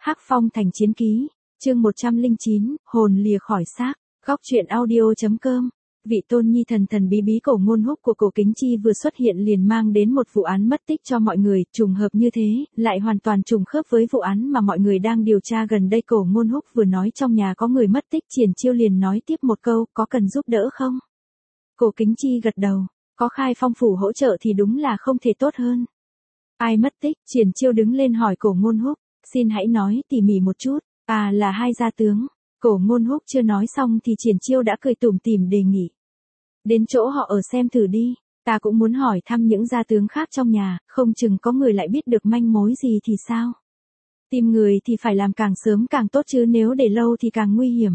Hắc Phong thành chiến ký, chương 109, hồn lìa khỏi xác, góc truyện audio.com. Vị tôn nhi thần thần bí bí Cổ Ngôn Húc của Cổ Kính Chi vừa xuất hiện liền mang đến một vụ án mất tích cho mọi người, trùng hợp như thế, lại hoàn toàn trùng khớp với vụ án mà mọi người đang điều tra gần đây. Cổ Ngôn Húc vừa nói trong nhà có người mất tích, Triển Chiêu liền nói tiếp một câu, có cần giúp đỡ không? Cổ Kính Chi gật đầu, có Khai Phong phủ hỗ trợ thì đúng là không thể tốt hơn. Ai mất tích? Triển Chiêu đứng lên hỏi Cổ Ngôn Húc, xin hãy nói tỉ mỉ một chút. À, là hai gia tướng. Cổ Ngôn Húc chưa nói xong thì Triển Chiêu đã cười tủm tỉm đề nghị. Đến chỗ họ ở xem thử đi, ta cũng muốn hỏi thăm những gia tướng khác trong nhà, không chừng có người lại biết được manh mối gì thì sao. Tìm người thì phải làm càng sớm càng tốt chứ nếu để lâu thì càng nguy hiểm.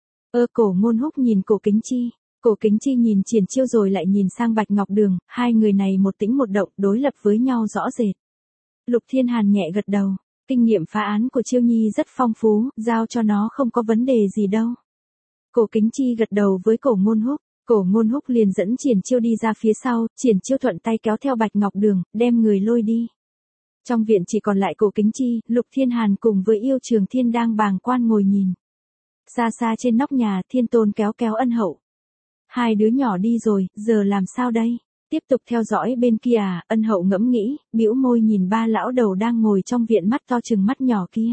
Cổ Ngôn Húc nhìn Cổ Kính Chi, Cổ Kính Chi nhìn Triển Chiêu rồi lại nhìn sang Bạch Ngọc Đường, hai người này một tĩnh một động đối lập với nhau rõ rệt. Lục Thiên Hàn nhẹ gật đầu, kinh nghiệm phá án của Chiêu Nhi rất phong phú, giao cho nó không có vấn đề gì đâu. Cổ Kính Chi gật đầu với Cổ Ngôn Húc. Cổ Ngôn Húc liền dẫn Triển Chiêu đi ra phía sau, Triển Chiêu thuận tay kéo theo Bạch Ngọc Đường, đem người lôi đi. Trong viện chỉ còn lại Cổ Kính Chi, Lục Thiên Hàn cùng với Yêu Trường Thiên đang bàng quan ngồi nhìn. Xa xa trên nóc nhà, Thiên Tôn kéo kéo Ân Hậu. Hai đứa nhỏ đi rồi, giờ làm sao đây? Tiếp tục theo dõi bên kia à? Ân Hậu ngẫm nghĩ, bĩu môi nhìn ba lão đầu đang ngồi trong viện mắt to chừng mắt nhỏ kia.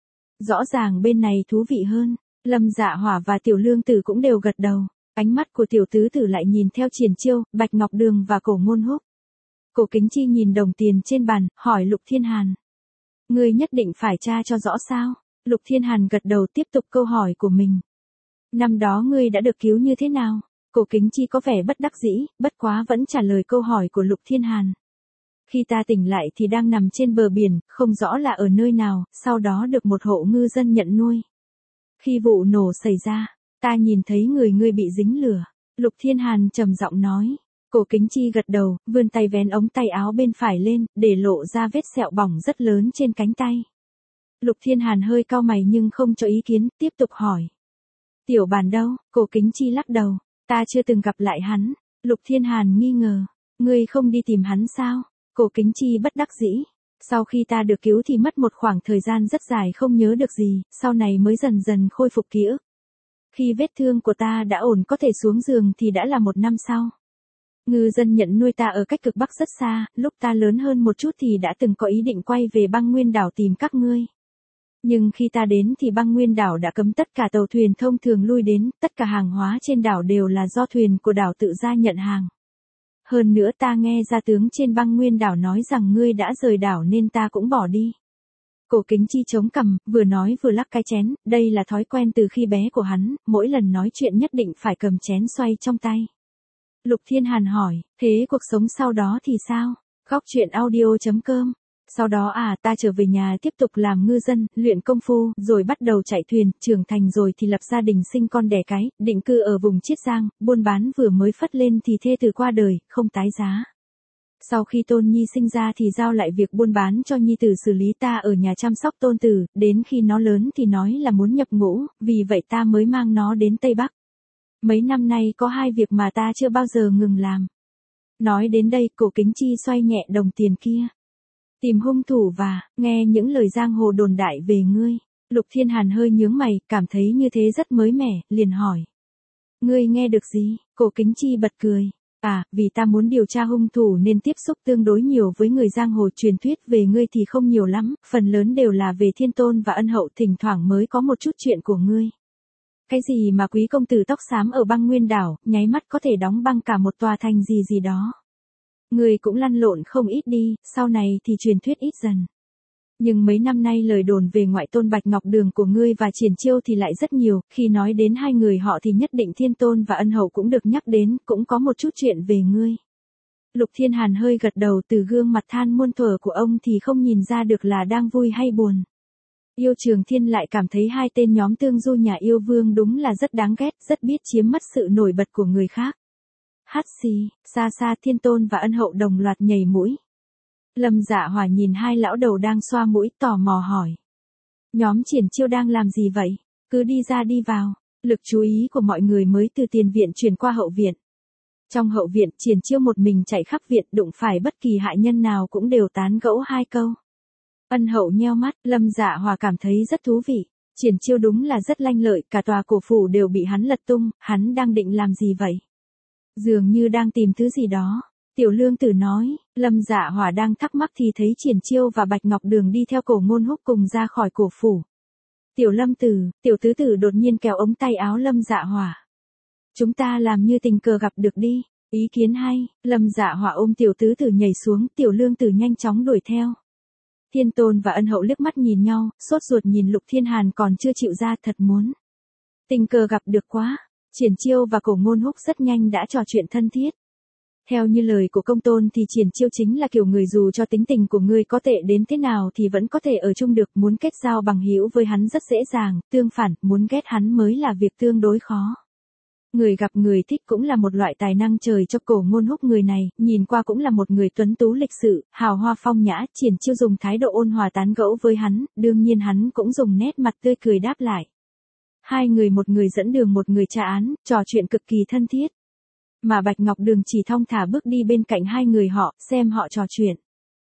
Rõ ràng bên này thú vị hơn. Lâm Dạ Hỏa và Tiểu Lương Tử cũng đều gật đầu. Ánh mắt của Tiểu Tứ Tử lại nhìn theo Triển Chiêu, Bạch Ngọc Đường và Cổ Ngôn Húc. Cổ Kính Chi nhìn đồng tiền trên bàn, hỏi Lục Thiên Hàn. Ngươi nhất định phải tra cho rõ sao? Lục Thiên Hàn gật đầu tiếp tục câu hỏi của mình. Năm đó ngươi đã được cứu như thế nào? Cổ Kính Chi có vẻ bất đắc dĩ, bất quá vẫn trả lời câu hỏi của Lục Thiên Hàn. Khi ta tỉnh lại thì đang nằm trên bờ biển, không rõ là ở nơi nào, sau đó được một hộ ngư dân nhận nuôi. Khi vụ nổ xảy ra, ta nhìn thấy người ngươi bị dính lửa. Lục Thiên Hàn trầm giọng nói. Cổ Kính Chi gật đầu, vươn tay vén ống tay áo bên phải lên, để lộ ra vết sẹo bỏng rất lớn trên cánh tay. Lục Thiên Hàn hơi cau mày nhưng không cho ý kiến, tiếp tục hỏi. Tiểu Bàn đâu? Cổ Kính Chi lắc đầu. Ta chưa từng gặp lại hắn. Lục Thiên Hàn nghi ngờ. Ngươi không đi tìm hắn sao? Cổ Kính Chi bất đắc dĩ. Sau khi ta được cứu thì mất một khoảng thời gian rất dài không nhớ được gì, sau này mới dần dần khôi phục ký ức. Khi vết thương của ta đã ổn có thể xuống giường thì đã là 1 năm sau. Ngư dân nhận nuôi ta ở cách cực Bắc rất xa, lúc ta lớn hơn một chút thì đã từng có ý định quay về Băng Nguyên đảo tìm các ngươi. Nhưng khi ta đến thì Băng Nguyên đảo đã cấm tất cả tàu thuyền thông thường lui đến, tất cả hàng hóa trên đảo đều là do thuyền của đảo tự ra nhận hàng. Hơn nữa ta nghe gia tướng trên Băng Nguyên đảo nói rằng ngươi đã rời đảo nên ta cũng bỏ đi. Cổ Kính Chi chống cằm, vừa nói vừa lắc cái chén, đây là thói quen từ khi bé của hắn, mỗi lần nói chuyện nhất định phải cầm chén xoay trong tay. Lục Thiên Hàn hỏi, thế cuộc sống sau đó thì sao? Góc truyện audio.com. Sau đó ta trở về nhà tiếp tục làm ngư dân, luyện công phu, rồi bắt đầu chạy thuyền, trưởng thành rồi thì lập gia đình sinh con đẻ cái, định cư ở vùng Chiết Giang, buôn bán vừa mới phất lên thì thê tử qua đời, không tái giá. Sau khi Tôn Nhi sinh ra thì giao lại việc buôn bán cho Nhi tử xử lý, ta ở nhà chăm sóc tôn tử, đến khi nó lớn thì nói là muốn nhập ngũ, vì vậy ta mới mang nó đến Tây Bắc. Mấy năm nay có 2 việc mà ta chưa bao giờ ngừng làm. Nói đến đây Cổ Kính Chi xoay nhẹ đồng tiền kia. Tìm hung thủ và nghe những lời giang hồ đồn đại về ngươi. Lục Thiên Hàn hơi nhướng mày, cảm thấy như thế rất mới mẻ, liền hỏi. Ngươi nghe được gì? Cổ Kính Chi bật cười. Vì ta muốn điều tra hung thủ nên tiếp xúc tương đối nhiều với người giang hồ, truyền thuyết về ngươi thì không nhiều lắm, phần lớn đều là về Thiên Tôn và Ân Hậu, thỉnh thoảng mới có một chút chuyện của ngươi. Cái gì mà quý công tử tóc xám ở Băng Nguyên đảo, nháy mắt có thể đóng băng cả một tòa thành gì gì đó. Ngươi cũng lăn lộn không ít đi, sau này thì truyền thuyết ít dần. Nhưng mấy năm nay lời đồn về ngoại tôn Bạch Ngọc Đường của ngươi và Triển Chiêu thì lại rất nhiều, khi nói đến hai người họ thì nhất định Thiên Tôn và Ân Hậu cũng được nhắc đến, cũng có một chút chuyện về ngươi. Lục Thiên Hàn hơi gật đầu, từ gương mặt than muôn thuở của ông thì không nhìn ra được là đang vui hay buồn. Yêu Trường Thiên lại cảm thấy hai tên nhóm tương du nhà yêu vương đúng là rất đáng ghét, rất biết chiếm mất sự nổi bật của người khác. Hắt xì, xa xa Thiên Tôn và Ân Hậu đồng loạt nhảy mũi. Lâm Dạ Hỏa nhìn hai lão đầu đang xoa mũi, tò mò hỏi. Nhóm Triển Chiêu đang làm gì vậy? Cứ đi ra đi vào. Lực chú ý của mọi người mới từ tiền viện chuyển qua hậu viện. Trong hậu viện, Triển Chiêu một mình chạy khắp viện, đụng phải bất kỳ hại nhân nào cũng đều tán gẫu 2 câu. Ân Hậu nheo mắt, Lâm Dạ Hòa cảm thấy rất thú vị. Triển Chiêu đúng là rất lanh lợi, cả tòa cổ phủ đều bị hắn lật tung, hắn đang định làm gì vậy? Dường như đang tìm thứ gì đó. Tiểu Lương Tử nói, Lâm Dạ Hòa đang thắc mắc thì thấy Triển Chiêu và Bạch Ngọc Đường đi theo Cổ Ngôn Húc cùng ra khỏi cổ phủ. Tiểu Lâm Tử, Tiểu Tứ Tử đột nhiên kéo ống tay áo Lâm Dạ Hòa. Chúng ta làm như tình cờ gặp được đi, ý kiến hay. Lâm Dạ Hòa ôm Tiểu Tứ Tử nhảy xuống, Tiểu Lương Tử nhanh chóng đuổi theo. Thiên Tôn và Ân Hậu liếc mắt nhìn nhau, sốt ruột nhìn Lục Thiên Hàn còn chưa chịu ra, thật muốn. Tình cờ gặp được quá. Triển Chiêu và Cổ Ngôn Húc rất nhanh đã trò chuyện thân thiết. Theo như lời của Công Tôn thì Triển Chiêu chính là kiểu người dù cho tính tình của ngươi có tệ đến thế nào thì vẫn có thể ở chung được, muốn kết giao bằng hữu với hắn rất dễ dàng, tương phản, muốn ghét hắn mới là việc tương đối khó. Người gặp người thích cũng là một loại tài năng trời cho. Cổ Ngôn Húc người này, nhìn qua cũng là một người tuấn tú lịch sự, hào hoa phong nhã. Triển Chiêu dùng thái độ ôn hòa tán gẫu với hắn, đương nhiên hắn cũng dùng nét mặt tươi cười đáp lại. Hai người, một người dẫn đường một người tra án, trò chuyện cực kỳ thân thiết. Mà Bạch Ngọc Đường chỉ thong thả bước đi bên cạnh hai người họ, xem họ trò chuyện.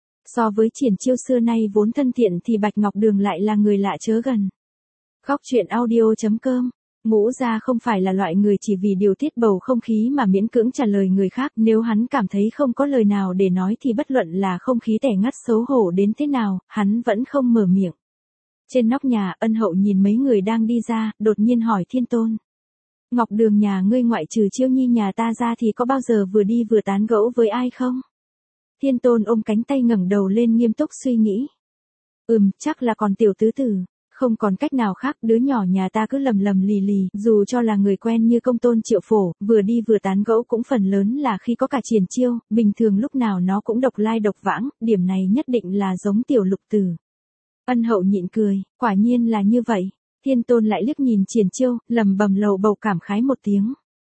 So với Triển Chiêu xưa nay vốn thân thiện thì Bạch Ngọc Đường lại là người lạ chớ gần. Góc truyện audio.com. Ngũ Gia không phải là loại người chỉ vì điều tiết bầu không khí mà miễn cưỡng trả lời người khác, nếu hắn cảm thấy không có lời nào để nói thì bất luận là không khí tẻ ngắt xấu hổ đến thế nào, hắn vẫn không mở miệng. Trên nóc nhà, Ân Hậu nhìn mấy người đang đi ra, đột nhiên hỏi Thiên Tôn. Ngọc Đường nhà ngươi ngoại trừ Chiêu Nhi nhà ta ra thì có bao giờ vừa đi vừa tán gẫu với ai không? Thiên Tôn ôm cánh tay ngẩng đầu lên nghiêm túc suy nghĩ. Chắc là còn Tiểu Tứ Tử. Không còn cách nào khác, đứa nhỏ nhà ta cứ lầm lầm lì lì, dù cho là người quen như Công Tôn Triệu Phổ, vừa đi vừa tán gẫu cũng phần lớn là khi có cả Triển Chiêu, bình thường lúc nào nó cũng độc lai độc vãng, điểm này nhất định là giống Tiểu Lục Tử. Ân Hậu nhịn cười, quả nhiên là như vậy. Thiên Tôn lại liếc nhìn Triển Chiêu, lầm bầm lầu bầu cảm khái một tiếng.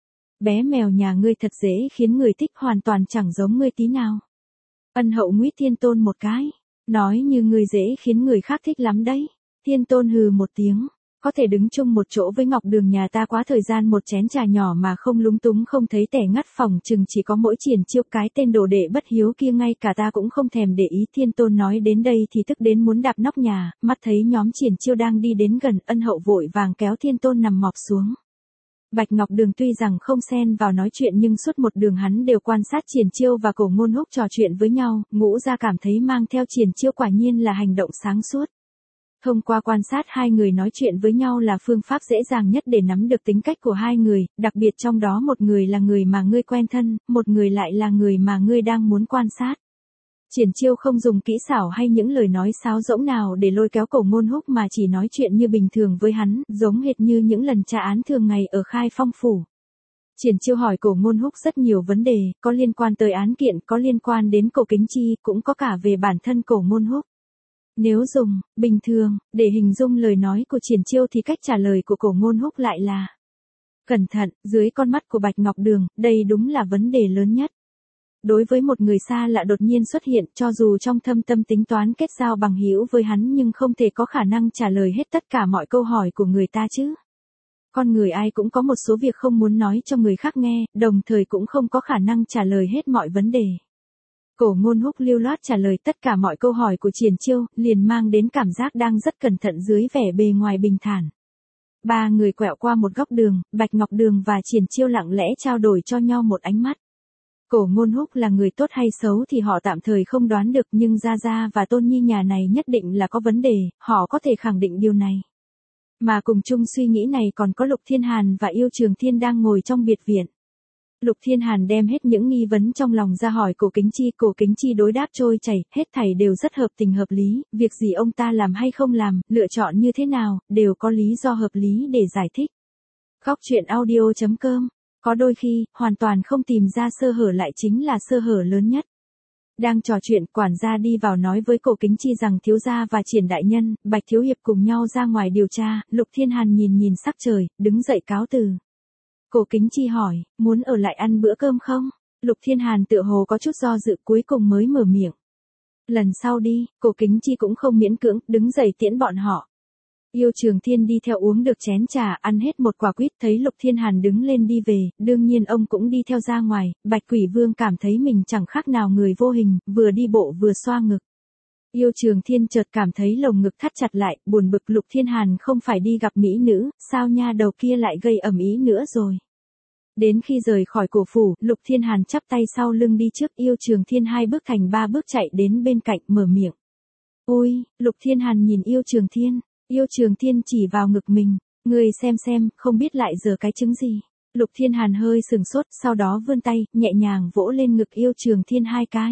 Bé mèo nhà ngươi thật dễ khiến người thích, hoàn toàn chẳng giống ngươi tí nào. Ân Hậu nguýt Thiên Tôn một cái, nói như ngươi dễ khiến người khác thích lắm đấy. Thiên Tôn hừ một tiếng, có thể đứng chung một chỗ với Ngọc Đường nhà ta quá thời gian một chén trà nhỏ mà không lúng túng không thấy tẻ ngắt, phòng chừng chỉ có mỗi Triển Chiêu cái tên đồ đệ bất hiếu kia ngay cả ta cũng không thèm để ý. Thiên Tôn nói đến đây thì tức đến muốn đạp nóc nhà, mắt thấy nhóm Triển Chiêu đang đi đến gần, Ân Hậu vội vàng kéo Thiên Tôn nằm mọp xuống. Bạch Ngọc Đường tuy rằng không xen vào nói chuyện nhưng suốt một đường hắn đều quan sát Triển Chiêu và Cổ Ngôn Húc trò chuyện với nhau, Ngũ Gia cảm thấy mang theo Triển Chiêu quả nhiên là hành động sáng suốt. Thông qua quan sát hai người nói chuyện với nhau là phương pháp dễ dàng nhất để nắm được tính cách của hai người, đặc biệt trong đó một người là người mà ngươi quen thân, một người lại là người mà ngươi đang muốn quan sát. Triển Chiêu không dùng kỹ xảo hay những lời nói sáo rỗng nào để lôi kéo Cổ Ngôn Húc mà chỉ nói chuyện như bình thường với hắn, giống hệt như những lần tra án thường ngày ở Khai Phong phủ. Triển Chiêu hỏi Cổ Ngôn Húc rất nhiều vấn đề, có liên quan tới án kiện, có liên quan đến Cổ Kính Chi, cũng có cả về bản thân Cổ Ngôn Húc. Nếu dùng, bình thường, để hình dung lời nói của Triển Chiêu thì cách trả lời của Cổ Ngôn Húc lại là cẩn thận, dưới con mắt của Bạch Ngọc Đường, đây đúng là vấn đề lớn nhất. Đối với một người xa lạ đột nhiên xuất hiện, cho dù trong thâm tâm tính toán kết giao bằng hữu với hắn nhưng không thể có khả năng trả lời hết tất cả mọi câu hỏi của người ta chứ. Con người ai cũng có một số việc không muốn nói cho người khác nghe, đồng thời cũng không có khả năng trả lời hết mọi vấn đề. Cổ Ngôn Húc lưu loát trả lời tất cả mọi câu hỏi của Triển Chiêu, liền mang đến cảm giác đang rất cẩn thận dưới vẻ bề ngoài bình thản. Ba người quẹo qua một góc đường, Bạch Ngọc Đường và Triển Chiêu lặng lẽ trao đổi cho nhau một ánh mắt. Cổ Ngôn Húc là người tốt hay xấu thì họ tạm thời không đoán được, nhưng Gia Gia và Tôn Nhi nhà này nhất định là có vấn đề, họ có thể khẳng định điều này. Mà cùng chung suy nghĩ này còn có Lục Thiên Hàn và Yêu Trường Thiên đang ngồi trong biệt viện. Lục Thiên Hàn đem hết những nghi vấn trong lòng ra hỏi Cổ Kính Chi, Cổ Kính Chi đối đáp trôi chảy, hết thảy đều rất hợp tình hợp lý, việc gì ông ta làm hay không làm, lựa chọn như thế nào, đều có lý do hợp lý để giải thích. Góc truyện audio.com. Có đôi khi, hoàn toàn không tìm ra sơ hở lại chính là sơ hở lớn nhất. Đang trò chuyện, quản gia đi vào nói với Cổ Kính Chi rằng thiếu gia và Triển đại nhân, Bạch thiếu hiệp cùng nhau ra ngoài điều tra. Lục Thiên Hàn nhìn sắc trời, đứng dậy cáo từ. Cổ Kính Chi hỏi, muốn ở lại ăn bữa cơm không? Lục Thiên Hàn tựa hồ có chút do dự, cuối cùng mới mở miệng. Lần sau đi. Cổ Kính Chi cũng không miễn cưỡng, đứng dậy tiễn bọn họ. Yêu Trường Thiên đi theo uống được chén trà, ăn hết một quả quýt, thấy Lục Thiên Hàn đứng lên đi về, đương nhiên ông cũng đi theo ra ngoài. Bạch Quỷ Vương cảm thấy mình chẳng khác nào người vô hình, vừa đi bộ vừa xoa ngực. Yêu Trường Thiên chợt cảm thấy lồng ngực thắt chặt lại, buồn bực Lục Thiên Hàn không phải đi gặp mỹ nữ, sao nha đầu kia lại gây ầm ĩ nữa rồi. Đến khi rời khỏi cổ phủ, Lục Thiên Hàn chắp tay sau lưng đi trước, Yêu Trường Thiên 2 bước thành 3 bước chạy đến bên cạnh mở miệng. Ôi, Lục Thiên Hàn nhìn Yêu Trường Thiên chỉ vào ngực mình, ngươi xem, không biết lại giờ cái trứng gì. Lục Thiên Hàn hơi sừng sốt, sau đó vươn tay, nhẹ nhàng vỗ lên ngực Yêu Trường Thiên 2 cái.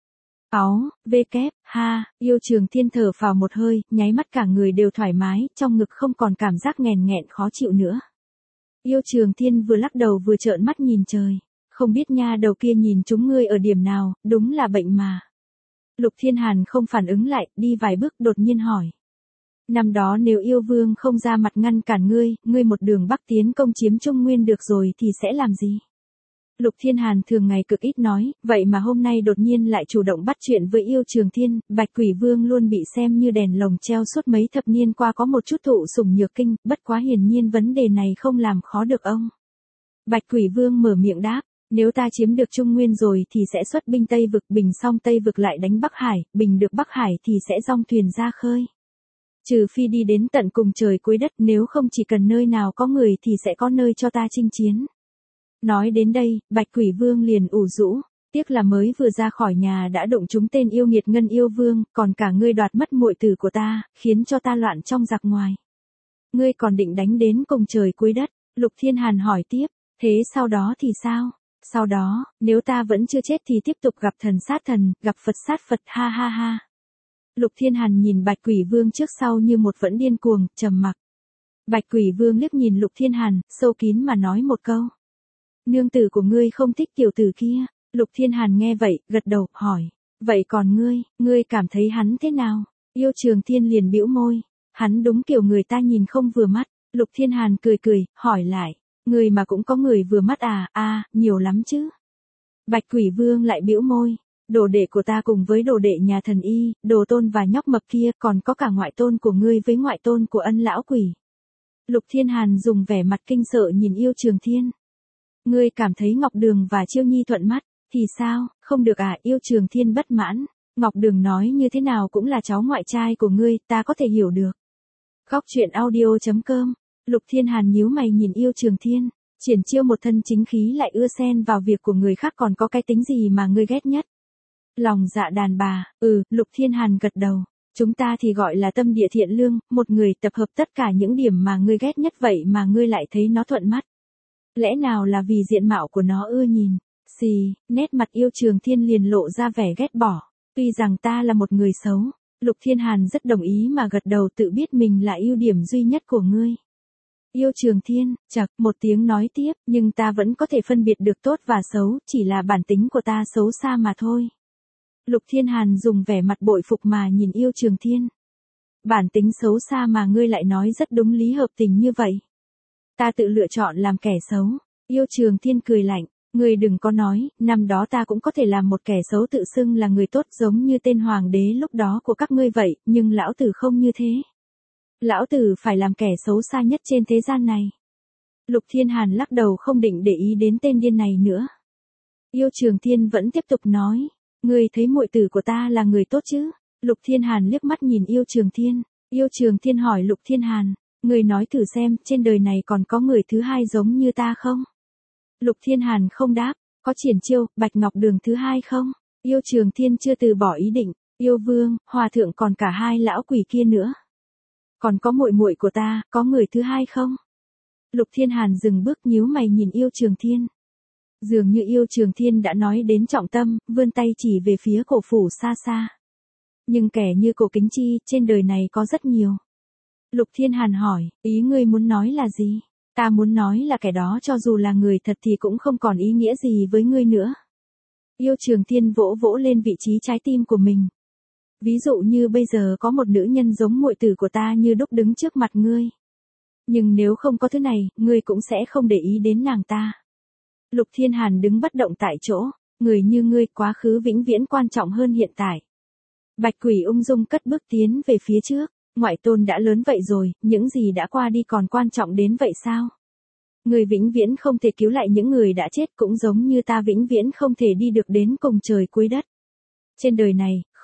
Yêu Trường Thiên thở phào một hơi, nháy mắt cả người đều thoải mái, trong ngực không còn cảm giác nghèn nghẹn khó chịu nữa. Yêu Trường Thiên vừa lắc đầu vừa trợn mắt nhìn trời, không biết nha đầu kia nhìn chúng ngươi ở điểm nào, đúng là bệnh mà. Lục Thiên Hàn không phản ứng lại, đi vài bước đột nhiên hỏi. Năm đó nếu yêu vương không ra mặt ngăn cản ngươi một đường bắc tiến công chiếm Trung Nguyên được rồi thì sẽ làm gì? Lục Thiên Hàn thường ngày cực ít nói, vậy mà hôm nay đột nhiên lại chủ động bắt chuyện với Yêu Trường Thiên, Bạch Quỷ Vương luôn bị xem như đèn lồng treo suốt mấy thập niên qua có một chút thụ sủng nhược kinh, bất quá hiển nhiên vấn đề này không làm khó được ông. Bạch Quỷ Vương mở miệng đáp, nếu ta chiếm được Trung Nguyên rồi thì sẽ xuất binh Tây Vực, bình xong Tây Vực lại đánh Bắc Hải, bình được Bắc Hải thì sẽ dong thuyền ra khơi. Trừ phi đi đến tận cùng trời cuối đất, nếu không chỉ cần nơi nào có người thì sẽ có nơi cho ta chinh chiến. Nói đến đây, Bạch Quỷ Vương liền ủ rũ, tiếc là mới vừa ra khỏi nhà đã đụng trúng tên yêu nghiệt Ngân Yêu Vương, còn cả ngươi đoạt mất muội tử của ta, khiến cho ta loạn trong giặc ngoài. Ngươi còn định đánh đến cùng trời cuối đất? Lục Thiên Hàn hỏi tiếp, thế sau đó thì sao? Sau đó, nếu ta vẫn chưa chết thì tiếp tục gặp thần sát thần, gặp Phật sát Phật, ha ha ha. Lục Thiên Hàn nhìn Bạch Quỷ Vương trước sau như một vẫn điên cuồng, trầm mặc. Bạch Quỷ Vương liếc nhìn Lục Thiên Hàn, sâu kín mà nói một câu. Nương tử của ngươi không thích tiểu tử kia. Lục Thiên Hàn nghe vậy, gật đầu, hỏi. Vậy còn ngươi cảm thấy hắn thế nào? Yêu Trường Thiên liền bĩu môi. Hắn đúng kiểu người ta nhìn không vừa mắt. Lục Thiên Hàn cười, hỏi lại. Người mà cũng có người vừa mắt à, nhiều lắm chứ. Bạch Quỷ Vương lại bĩu môi. Đồ đệ của ta cùng với đồ đệ nhà thần y, đồ tôn và nhóc mập kia, còn có cả ngoại tôn của ngươi với ngoại tôn của Ân lão quỷ. Lục Thiên Hàn dùng vẻ mặt kinh sợ nhìn Yêu Trường Thiên. Ngươi cảm thấy Ngọc Đường và Chiêu Nhi thuận mắt, thì sao, không được à? Yêu Trường Thiên bất mãn. Ngọc Đường nói như thế nào cũng là cháu ngoại trai của ngươi, ta có thể hiểu được. Góc truyện audio.com. Lục Thiên Hàn nhíu mày nhìn Yêu Trường Thiên. Triển Chiêu một thân chính khí lại ưa xen vào việc của người khác, còn có cái tính gì mà ngươi ghét nhất? Lòng dạ đàn bà. Lục Thiên Hàn gật đầu. Chúng ta thì gọi là tâm địa thiện lương, một người tập hợp tất cả những điểm mà ngươi ghét nhất, vậy mà ngươi lại thấy nó thuận mắt. Lẽ nào là vì diện mạo của nó ưa nhìn? Nét mặt Yêu Trường Thiên liền lộ ra vẻ ghét bỏ. Tuy rằng ta là một người xấu, Lục Thiên Hàn rất đồng ý mà gật đầu, tự biết mình là ưu điểm duy nhất của ngươi. Yêu Trường Thiên, chậc, một tiếng nói tiếp, nhưng ta vẫn có thể phân biệt được tốt và xấu, chỉ là bản tính của ta xấu xa mà thôi. Lục Thiên Hàn dùng vẻ mặt bội phục mà nhìn Yêu Trường Thiên. Bản tính xấu xa mà ngươi lại nói rất đúng lý hợp tình như vậy. Ta tự lựa chọn làm kẻ xấu. Yêu Trường Thiên cười lạnh. Ngươi đừng có nói, năm đó ta cũng có thể làm một kẻ xấu tự xưng là người tốt giống như tên hoàng đế lúc đó của các ngươi vậy, nhưng lão tử không như thế. Lão tử phải làm kẻ xấu xa nhất trên thế gian này. Lục Thiên Hàn lắc đầu không định để ý đến tên điên này nữa. Yêu Trường Thiên vẫn tiếp tục nói. Ngươi thấy muội tử của ta là người tốt chứ? Lục Thiên Hàn liếc mắt nhìn Yêu Trường Thiên. Yêu Trường Thiên hỏi Lục Thiên Hàn. Ngươi nói thử xem, trên đời này còn có người thứ hai giống như ta không? Lục Thiên Hàn không đáp. Có Triển Chiêu, Bạch Ngọc Đường thứ hai không? Yêu Trường Thiên chưa từ bỏ ý định. Yêu Vương, Hòa Thượng, còn cả hai lão quỷ kia nữa. Còn có muội muội của ta, có người thứ hai không? Lục Thiên Hàn dừng bước nhíu mày nhìn Yêu Trường Thiên. Dường như Yêu Trường Thiên đã nói đến trọng tâm, vươn tay chỉ về phía cổ phủ xa xa. Nhưng kẻ như Cổ Kính Chi, trên đời này có rất nhiều. Lục Thiên Hàn hỏi, ý ngươi muốn nói là gì? Ta muốn nói là kẻ đó cho dù là người thật thì cũng không còn ý nghĩa gì với ngươi nữa. Yêu Trường Thiên vỗ vỗ lên vị trí trái tim của mình. Ví dụ như bây giờ có một nữ nhân giống muội tử của ta như đúc đứng trước mặt ngươi. Nhưng nếu không có thứ này, ngươi cũng sẽ không để ý đến nàng ta. Lục Thiên Hàn đứng bất động tại chỗ, người như ngươi, quá khứ vĩnh viễn quan trọng hơn hiện tại. Bạch Quỷ ung dung cất bước tiến về phía trước, ngoại tôn đã lớn vậy rồi, những gì đã qua đi còn quan trọng đến vậy sao? Người vĩnh viễn không thể cứu lại những người đã chết, cũng giống như ta vĩnh viễn không thể đi được đến cùng trời cuối đất. Trên đời này,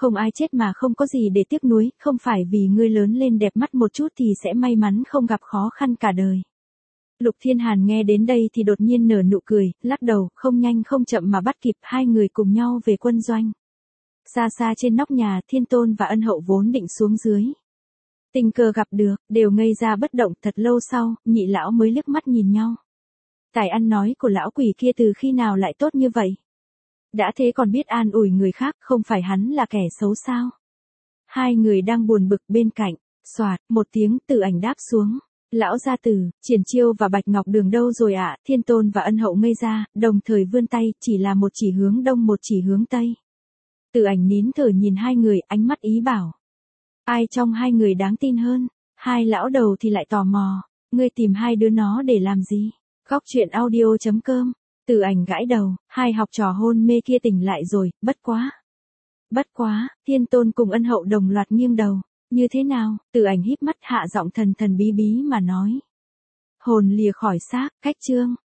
Không ai chết mà không có gì để tiếc nuối, không phải vì ngươi lớn lên đẹp mắt một chút thì sẽ may mắn không gặp khó khăn cả đời. Lục Thiên Hàn nghe đến đây thì đột nhiên nở nụ cười, lắc đầu, không nhanh không chậm mà bắt kịp hai người cùng nhau về quân doanh. Xa xa trên nóc nhà, Thiên Tôn và Ân Hậu vốn định xuống dưới. Tình cờ gặp được, đều ngây ra bất động. Thật lâu sau, nhị lão mới liếc mắt nhìn nhau. Tài ăn nói của lão quỷ kia từ khi nào lại tốt như vậy? Đã thế còn biết an ủi người khác, không phải hắn là kẻ xấu sao? Hai người đang buồn bực bên cạnh, xoạt, một tiếng Tử Ảnh đáp xuống. Lão gia tử, Triển Chiêu và Bạch Ngọc Đường đâu rồi ạ? Thiên Tôn và Ân Hậu ngây ra, đồng thời vươn tay, chỉ là một chỉ hướng đông một chỉ hướng tây. Tử Ảnh nín thở nhìn hai người, ánh mắt ý bảo. Ai trong hai người đáng tin hơn? Hai lão đầu thì lại tò mò. Ngươi tìm hai đứa nó để làm gì? Góc truyện audio.com. Tử Ảnh gãi đầu, hai học trò hôn mê kia tỉnh lại rồi, bất quá. Bất quá, Thiên Tôn cùng Ân Hậu đồng loạt nghiêng đầu. Như thế nào? Tử Ảnh híp mắt hạ giọng thần thần bí bí mà nói. Hồn lìa khỏi xác, cách chương.